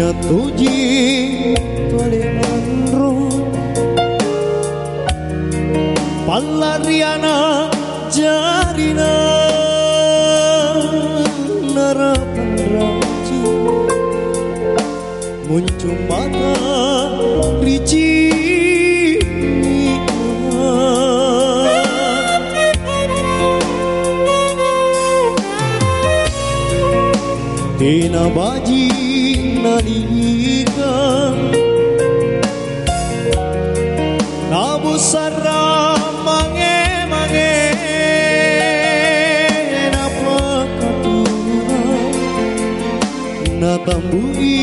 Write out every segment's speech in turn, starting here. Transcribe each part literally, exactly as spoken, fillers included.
tuji toleanro Palariana jarina narapan raji muncul mata rici Tina baji nalika Nabusara mange mange Napakatura Natambui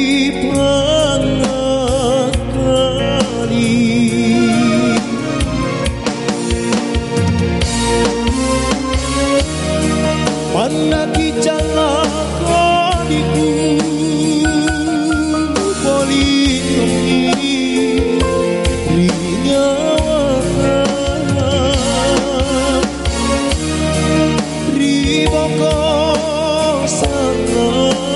pangakali Panaki jalan Diku politik rinya riboko sana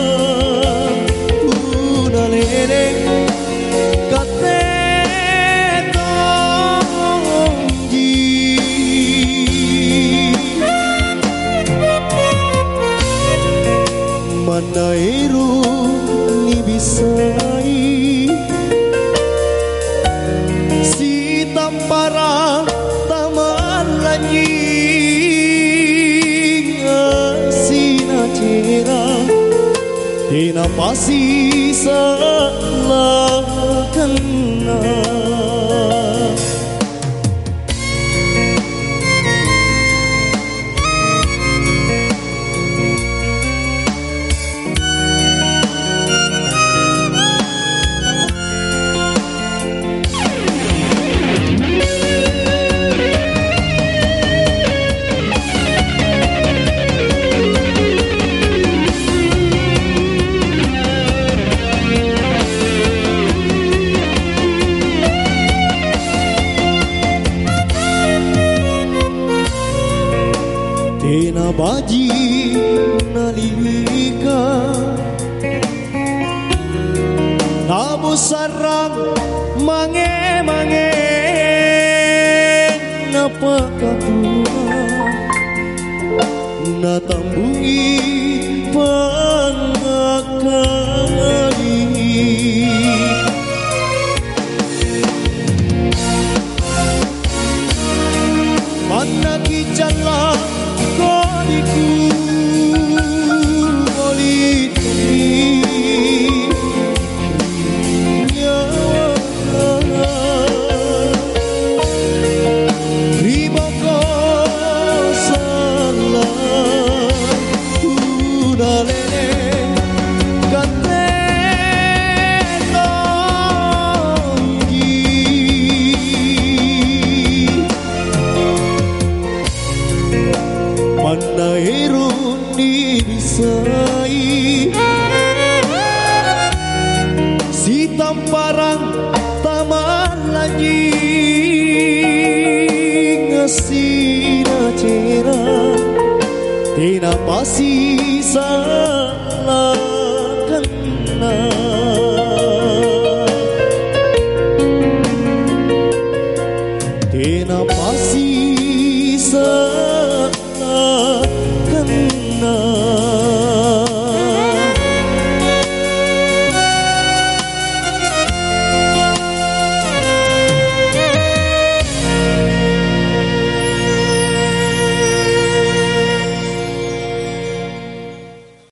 una lele kate tongji Manairu ni bisai si tampara taman lagi sina cera tina pasi salah kena Tina baji nalika Nabu sarang mange mange Napa katua Natambungi pangakali Manaki jalan Kodiku politik riboko salah udah lele kate tonggi Manairu ni bisai si tamparang taman lagi ngasina cera tina pasi salah kena tina pasi salah kena